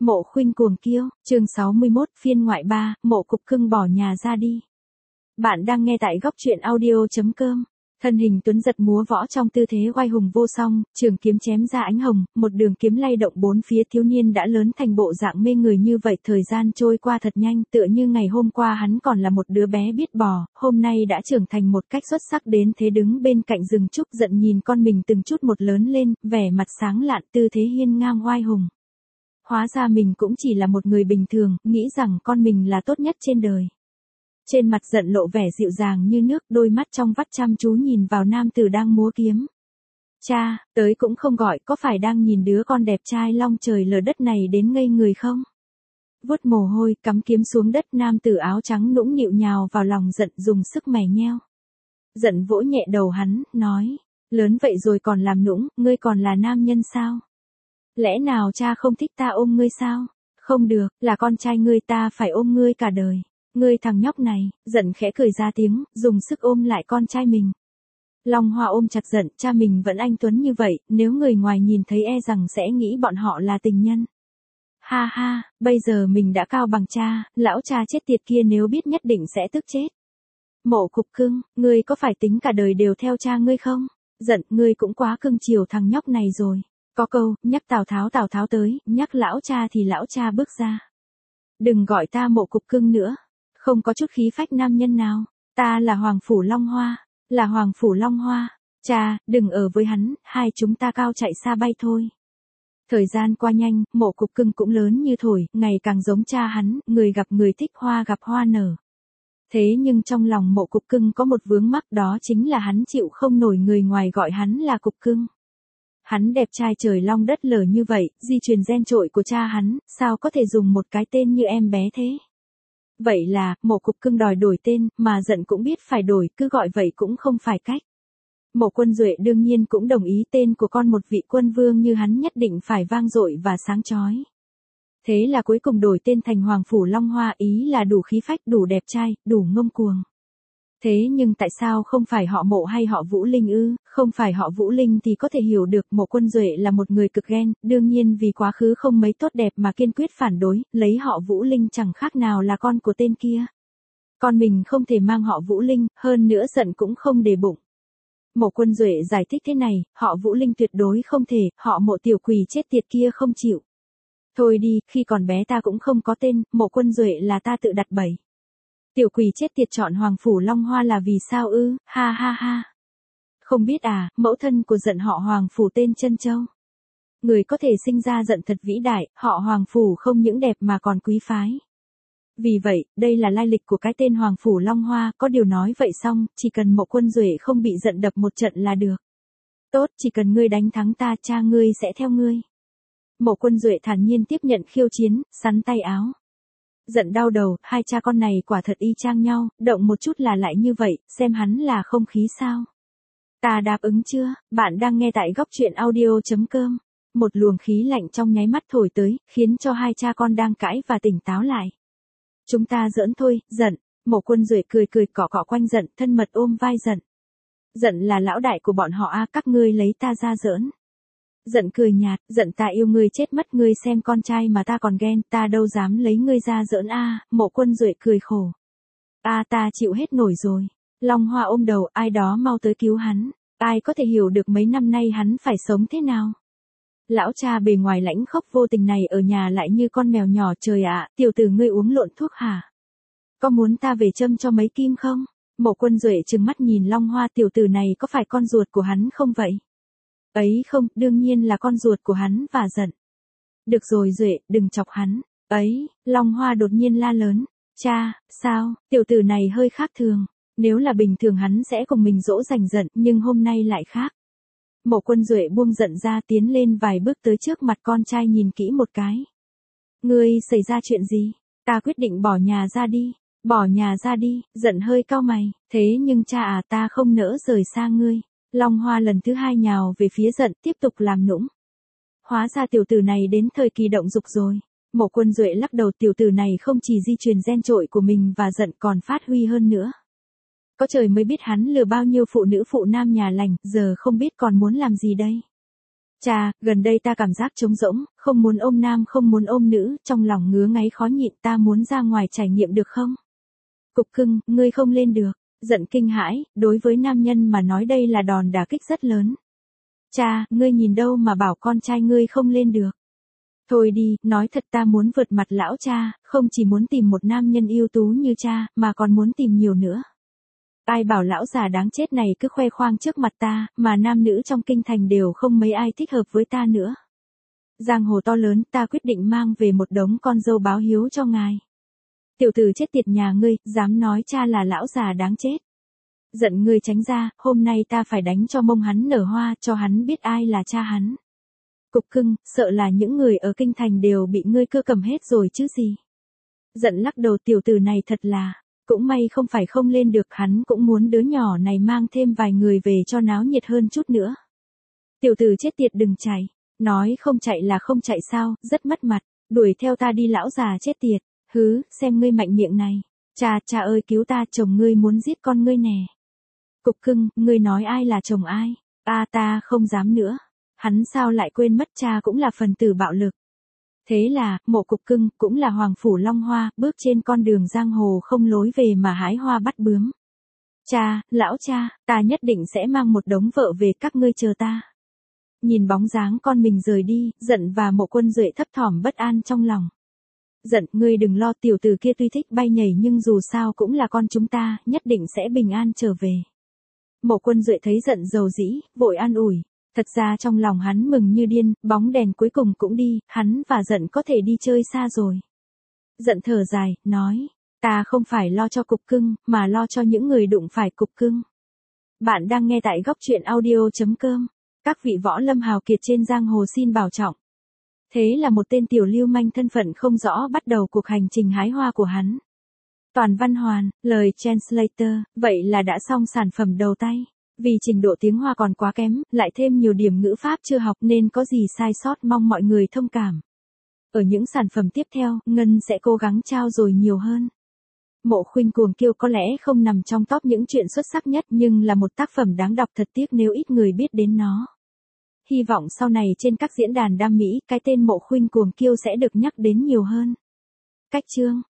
Mộ Khuynh cuồng kiêu, chương 61, phiên ngoại 3, Mộ Cục Cưng bỏ nhà ra đi. Bạn đang nghe tại góc truyện audio.com. Thân hình tuấn giật múa võ trong tư thế oai hùng vô song, trường kiếm chém ra ánh hồng, một đường kiếm lay động bốn phía. Thiếu niên đã lớn thành bộ dạng mê người như vậy. Thời gian trôi qua thật nhanh, tựa như ngày hôm qua hắn còn là một đứa bé biết bò, hôm nay đã trưởng thành một cách xuất sắc đến thế. Đứng bên cạnh rừng trúc giận nhìn con mình từng chút một lớn lên, vẻ mặt sáng lạn, tư thế hiên ngang oai hùng. Hóa ra mình cũng chỉ là một người bình thường, nghĩ rằng con mình là tốt nhất trên đời. Trên mặt giận lộ vẻ dịu dàng như nước, đôi mắt trong vắt chăm chú nhìn vào nam tử đang múa kiếm. Cha, tới cũng không gọi, có phải đang nhìn đứa con đẹp trai long trời lở đất này đến ngây người không? Vuốt mồ hôi, cắm kiếm xuống đất, nam tử áo trắng nũng nịu nhào vào lòng giận, dùng sức mẻ nheo. Giận vỗ nhẹ đầu hắn, nói, lớn vậy rồi còn làm nũng, ngươi còn là nam nhân sao? Lẽ nào cha không thích ta ôm ngươi sao? Không được, là con trai ngươi, ta phải ôm ngươi cả đời. Ngươi thằng nhóc này, giận khẽ cười ra tiếng, dùng sức ôm lại con trai mình. Long Hoa ôm chặt giận, cha mình vẫn anh tuấn như vậy, nếu người ngoài nhìn thấy e rằng sẽ nghĩ bọn họ là tình nhân. Ha ha, bây giờ mình đã cao bằng cha, lão cha chết tiệt kia nếu biết nhất định sẽ tức chết. Mộ Cục Cưng, ngươi có phải tính cả đời đều theo cha ngươi không? Giận, ngươi cũng quá cưng chiều thằng nhóc này rồi. Có câu, nhắc Tào Tháo tới, nhắc lão cha thì lão cha bước ra. Đừng gọi ta Mộ Cục Cưng nữa. Không có chút khí phách nam nhân nào. Ta là Hoàng Phủ Long Hoa. Là Hoàng Phủ Long Hoa. Cha, đừng ở với hắn, hai chúng ta cao chạy xa bay thôi. Thời gian qua nhanh, Mộ Cục Cưng cũng lớn như thổi, ngày càng giống cha hắn, người gặp người thích, hoa gặp hoa nở. Thế nhưng trong lòng Mộ Cục Cưng có một vướng mắc, đó chính là hắn chịu không nổi người ngoài gọi hắn là Cục Cưng. Hắn đẹp trai trời long đất lở như vậy, di truyền gen trội của cha hắn, sao có thể dùng một cái tên như em bé thế? Vậy là, Mộ Cục Cưng đòi đổi tên, mà giận cũng biết phải đổi, cứ gọi vậy cũng không phải cách. Mộ Quân Duệ đương nhiên cũng đồng ý, tên của con một vị quân vương như hắn nhất định phải vang dội và sáng chói. Thế là cuối cùng đổi tên thành Hoàng Phủ Long Hoa, ý là đủ khí phách, đủ đẹp trai, đủ ngông cuồng. Thế nhưng tại sao không phải họ Mộ hay họ Vũ Linh ư? Không phải họ Vũ Linh thì có thể hiểu được, Mộ Quân Duệ là một người cực ghen, đương nhiên vì quá khứ không mấy tốt đẹp mà kiên quyết phản đối, lấy họ Vũ Linh chẳng khác nào là con của tên kia. Con mình không thể mang họ Vũ Linh, hơn nữa giận cũng không để bụng. Mộ Quân Duệ giải thích thế này, họ Vũ Linh tuyệt đối không thể, họ Mộ tiểu quỷ chết tiệt kia không chịu. Thôi đi, khi còn bé ta cũng không có tên, Mộ Quân Duệ là ta tự đặt bẫy. Tiểu quỷ chết tiệt chọn Hoàng Phủ Long Hoa là vì sao ư? Ha ha ha. Không biết à, mẫu thân của giận họ Hoàng Phủ tên Trân Châu. Người có thể sinh ra giận thật vĩ đại, họ Hoàng Phủ không những đẹp mà còn quý phái. Vì vậy, đây là lai lịch của cái tên Hoàng Phủ Long Hoa, có điều nói vậy xong, chỉ cần Mộ Quân Duệ không bị giận đập một trận là được. Tốt, chỉ cần ngươi đánh thắng ta, cha ngươi sẽ theo ngươi. Mộ Quân Duệ thản nhiên tiếp nhận khiêu chiến, sắn tay áo. Giận đau đầu, hai cha con này quả thật y chang nhau, động một chút là lại như vậy, xem hắn là không khí sao. Ta đáp ứng chưa? Bạn đang nghe tại góc truyện audio.com. Một luồng khí lạnh trong nháy mắt thổi tới, khiến cho hai cha con đang cãi và tỉnh táo lại. Chúng ta giỡn thôi, giận. Mộ Quân Duệ cười cọ cọ quanh giận, thân mật ôm vai giận. Giận là lão đại của bọn họ a, các ngươi lấy ta ra giỡn. Giận cười nhạt, giận ta yêu ngươi chết mất, ngươi xem con trai mà ta còn ghen, ta đâu dám lấy ngươi ra giỡn a. Mộ Quân Duệ cười khổ. Ta chịu hết nổi rồi. Long Hoa ôm đầu, ai đó mau tới cứu hắn. Ai có thể hiểu được mấy năm nay hắn phải sống thế nào. Lão cha bề ngoài lãnh khốc vô tình này ở nhà lại như con mèo nhỏ, trời ạ, tiểu tử ngươi uống lộn thuốc hả? Có muốn ta về châm cho mấy kim không? Mộ Quân Duệ trừng mắt nhìn Long Hoa, tiểu tử này có phải con ruột của hắn không vậy? Ấy không, đương nhiên là con ruột của hắn và giận. Được rồi Duệ, đừng chọc hắn. Ấy, Long Hoa đột nhiên la lớn. Cha, sao, tiểu tử này hơi khác thường. Nếu là bình thường hắn sẽ cùng mình dỗ dành giận, nhưng hôm nay lại khác. Mộ Quân Duệ buông giận ra, tiến lên vài bước tới trước mặt con trai, nhìn kỹ một cái. Ngươi xảy ra chuyện gì? Ta quyết định bỏ nhà ra đi. Bỏ nhà ra đi, giận hơi cau mày. Thế nhưng cha à, ta không nỡ rời xa ngươi. Long Hoa lần thứ hai nhào về phía giận, tiếp tục làm nũng. Hóa ra tiểu tử này đến thời kỳ động dục rồi. Mộ Quân Duệ lắc đầu, tiểu tử này không chỉ di truyền gen trội của mình và giận còn phát huy hơn nữa. Có trời mới biết hắn lừa bao nhiêu phụ nữ phụ nam nhà lành, giờ không biết còn muốn làm gì đây. Cha, gần đây ta cảm giác trống rỗng, không muốn ôm nam không muốn ôm nữ, trong lòng ngứa ngáy khó nhịn, ta muốn ra ngoài trải nghiệm được không? Cục cưng, ngươi không lên được. Giận kinh hãi, đối với nam nhân mà nói đây là đòn đả kích rất lớn. Cha, ngươi nhìn đâu mà bảo con trai ngươi không lên được. Thôi đi, nói thật ta muốn vượt mặt lão cha, không chỉ muốn tìm một nam nhân ưu tú như cha, mà còn muốn tìm nhiều nữa. Ai bảo lão già đáng chết này cứ khoe khoang trước mặt ta, mà nam nữ trong kinh thành đều không mấy ai thích hợp với ta nữa. Giang hồ to lớn, ta quyết định mang về một đống con dâu báo hiếu cho ngài. Tiểu tử chết tiệt nhà ngươi, dám nói cha là lão già đáng chết. Giận ngươi tránh ra, hôm nay ta phải đánh cho mông hắn nở hoa, cho hắn biết ai là cha hắn. Cục cưng, sợ là những người ở kinh thành đều bị ngươi cưa cầm hết rồi chứ gì. Giận lắc đầu, tiểu tử này thật là, cũng may không phải không lên được, hắn cũng muốn đứa nhỏ này mang thêm vài người về cho náo nhiệt hơn chút nữa. Tiểu tử chết tiệt đừng chạy, nói không chạy là không chạy sao, rất mất mặt, đuổi theo ta đi lão già chết tiệt, hứ, xem ngươi mạnh miệng này. Cha ơi cứu ta, chồng ngươi muốn giết con ngươi nè. Cục cưng, ngươi nói ai là chồng ai? Ta không dám nữa. Hắn sao lại quên mất cha cũng là phần tử bạo lực. Thế là, Mộ Cục Cưng cũng là hoàng phủ long hoa, bước trên con đường giang hồ không lối về mà hái hoa bắt bướm. Cha, lão cha, ta nhất định sẽ mang một đống vợ về, các ngươi chờ ta. Nhìn bóng dáng con mình rời đi, Giận và Mộ Quân Duệ thấp thỏm bất an trong lòng. Giận, ngươi đừng lo, tiểu tử kia tuy thích bay nhảy nhưng dù sao cũng là con chúng ta, nhất định sẽ bình an trở về. Mộ Quân Duệ thấy Giận dầu dĩ, vội an ủi. Thật ra trong lòng hắn mừng như điên, bóng đèn cuối cùng cũng đi, hắn và Giận có thể đi chơi xa rồi. Giận thở dài, nói, ta không phải lo cho Cục Cưng, mà lo cho những người đụng phải Cục Cưng. Bạn đang nghe tại góc truyện audio.com. Các vị võ lâm hào kiệt trên giang hồ xin bảo trọng. Thế là một tên tiểu lưu manh thân phận không rõ bắt đầu cuộc hành trình hái hoa của hắn. Toàn văn hoàn, lời translator, vậy là đã xong sản phẩm đầu tay. Vì trình độ tiếng Hoa còn quá kém, lại thêm nhiều điểm ngữ pháp chưa học nên có gì sai sót mong mọi người thông cảm. Ở những sản phẩm tiếp theo, Ngân sẽ cố gắng trao dồi nhiều hơn. Mộ Khuynh Cuồng Kiêu có lẽ không nằm trong top những chuyện xuất sắc nhất nhưng là một tác phẩm đáng đọc, thật tiếc nếu ít người biết đến nó. Hy vọng sau này trên các diễn đàn đam mỹ, cái tên Mộ Khuynh Cuồng Kiêu sẽ được nhắc đến nhiều hơn. Cách chương